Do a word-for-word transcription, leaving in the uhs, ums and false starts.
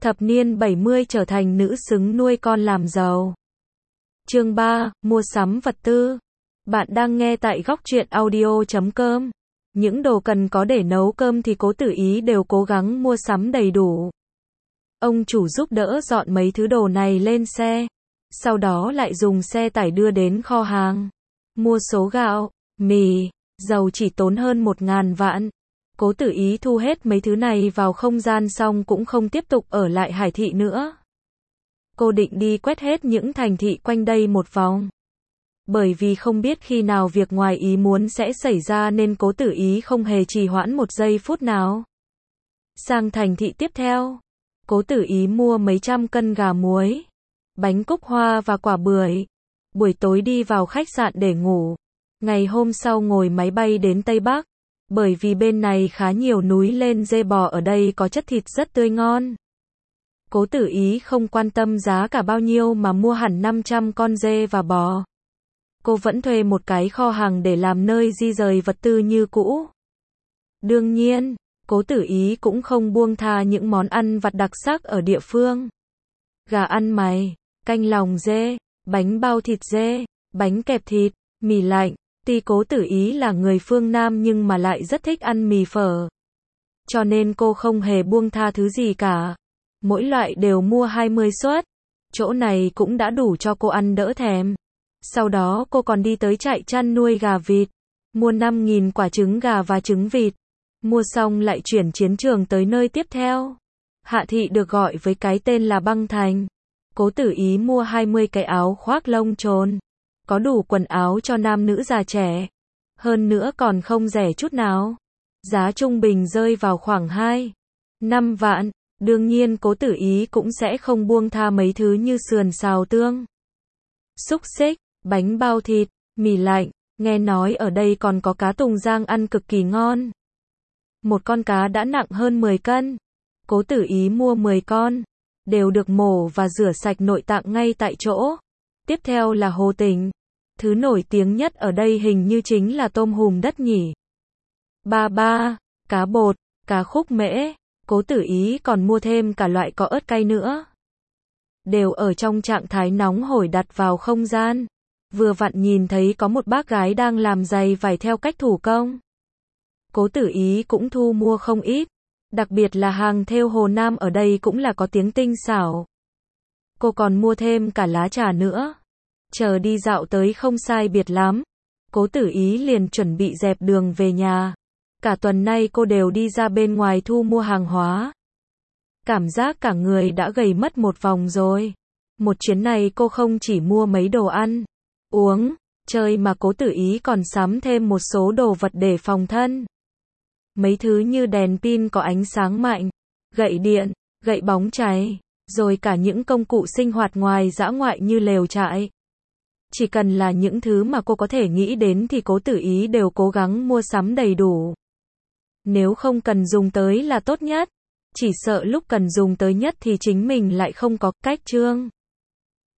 Thập niên bảy mươi trở thành nữ xứng nuôi con làm giàu. Chương ba, mua sắm vật tư. Bạn đang nghe tại góc truyện audio chấm com. Những đồ cần có để nấu cơm thì Cố Tử Ý đều cố gắng mua sắm đầy đủ. Ông chủ giúp đỡ dọn mấy thứ đồ này lên xe, sau đó lại dùng xe tải đưa đến kho hàng. Mua số gạo, mì, dầu chỉ tốn hơn một ngàn vạn. Cố Tử Ý thu hết mấy thứ này vào không gian xong cũng không tiếp tục ở lại Hải Thị nữa. Cô định đi quét hết những thành thị quanh đây một vòng. Bởi vì không biết khi nào việc ngoài ý muốn sẽ xảy ra nên Cố Tử Ý không hề trì hoãn một giây phút nào. Sang thành thị tiếp theo, Cố Tử Ý mua mấy trăm cân gà muối, bánh cúc hoa và quả bưởi. Buổi tối đi vào khách sạn để ngủ. Ngày hôm sau ngồi máy bay đến Tây Bắc. Bởi vì bên này khá nhiều núi lên dê bò, ở đây có chất thịt rất tươi ngon. Cố Tử Ý không quan tâm giá cả bao nhiêu mà mua hẳn năm trăm con dê và bò. Cô vẫn thuê một cái kho hàng để làm nơi di rời vật tư như cũ. Đương nhiên, Cố Tử Ý cũng không buông tha những món ăn vặt đặc sắc ở địa phương. Gà ăn mày, canh lòng dê, bánh bao thịt dê, bánh kẹp thịt, mì lạnh. Tuy Cố Tử Ý là người phương Nam nhưng mà lại rất thích ăn mì phở. Cho nên cô không hề buông tha thứ gì cả. Mỗi loại đều mua hai mươi suất. Chỗ này cũng đã đủ cho cô ăn đỡ thèm. Sau đó cô còn đi tới trại chăn nuôi gà vịt. Mua năm nghìn quả trứng gà và trứng vịt. Mua xong lại chuyển chiến trường tới nơi tiếp theo. Hạ Thị được gọi với cái tên là Băng Thành. Cố Tử Ý mua hai mươi cái áo khoác lông trồn. Có đủ quần áo cho nam nữ già trẻ. Hơn nữa còn không rẻ chút nào. Giá trung bình rơi vào khoảng hai, năm vạn. Đương nhiên Cố Tử Ý cũng sẽ không buông tha mấy thứ như sườn xào tương, xúc xích, bánh bao thịt, mì lạnh. Nghe nói ở đây còn có cá tùng giang ăn cực kỳ ngon. Một con cá đã nặng hơn mười cân. Cố Tử Ý mua mười con. Đều được mổ và rửa sạch nội tạng ngay tại chỗ. Tiếp theo là hồ tình. Thứ nổi tiếng nhất ở đây hình như chính là tôm hùm đất nhỉ. Ba ba, cá bột, cá khúc mễ. Cố Tử Ý còn mua thêm cả loại có ớt cay nữa. Đều ở trong trạng thái nóng hổi đặt vào không gian. Vừa vặn nhìn thấy có một bác gái đang làm giày vải theo cách thủ công. Cố Tử Ý cũng thu mua không ít. Đặc biệt là hàng thêu Hồ Nam ở đây cũng là có tiếng tinh xảo. Cô còn mua thêm cả lá trà nữa. Chờ đi dạo tới không sai biệt lắm. Cố Tử Ý liền chuẩn bị dẹp đường về nhà. Cả tuần nay cô đều đi ra bên ngoài thu mua hàng hóa. Cảm giác cả người đã gầy mất một vòng rồi. Một chuyến này cô không chỉ mua mấy đồ ăn, uống, chơi mà Cố Tử Ý còn sắm thêm một số đồ vật để phòng thân. Mấy thứ như đèn pin có ánh sáng mạnh, gậy điện, gậy bóng chày, rồi cả những công cụ sinh hoạt ngoài dã ngoại như lều trại. Chỉ cần là những thứ mà cô có thể nghĩ đến thì Cố Tử Ý đều cố gắng mua sắm đầy đủ. Nếu không cần dùng tới là tốt nhất. Chỉ sợ lúc cần dùng tới nhất thì chính mình lại không có cách trương.